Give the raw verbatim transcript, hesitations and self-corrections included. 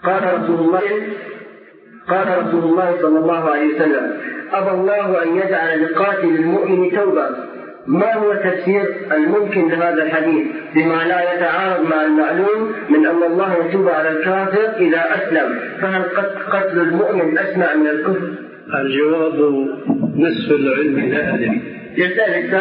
قال رسول الله قال رسول الله صلى الله عليه وسلم: أبى الله أن يجعل لقاتل المؤمن توبة. ما هو تفسير الممكن لهذا الحديث بما لا يتعارض مع المعلوم من أن الله يتوب على الكافر إذا أسلم؟ فهل قتل المؤمن أسمع من الكفر؟ الجواب نصف العلم لا أدري.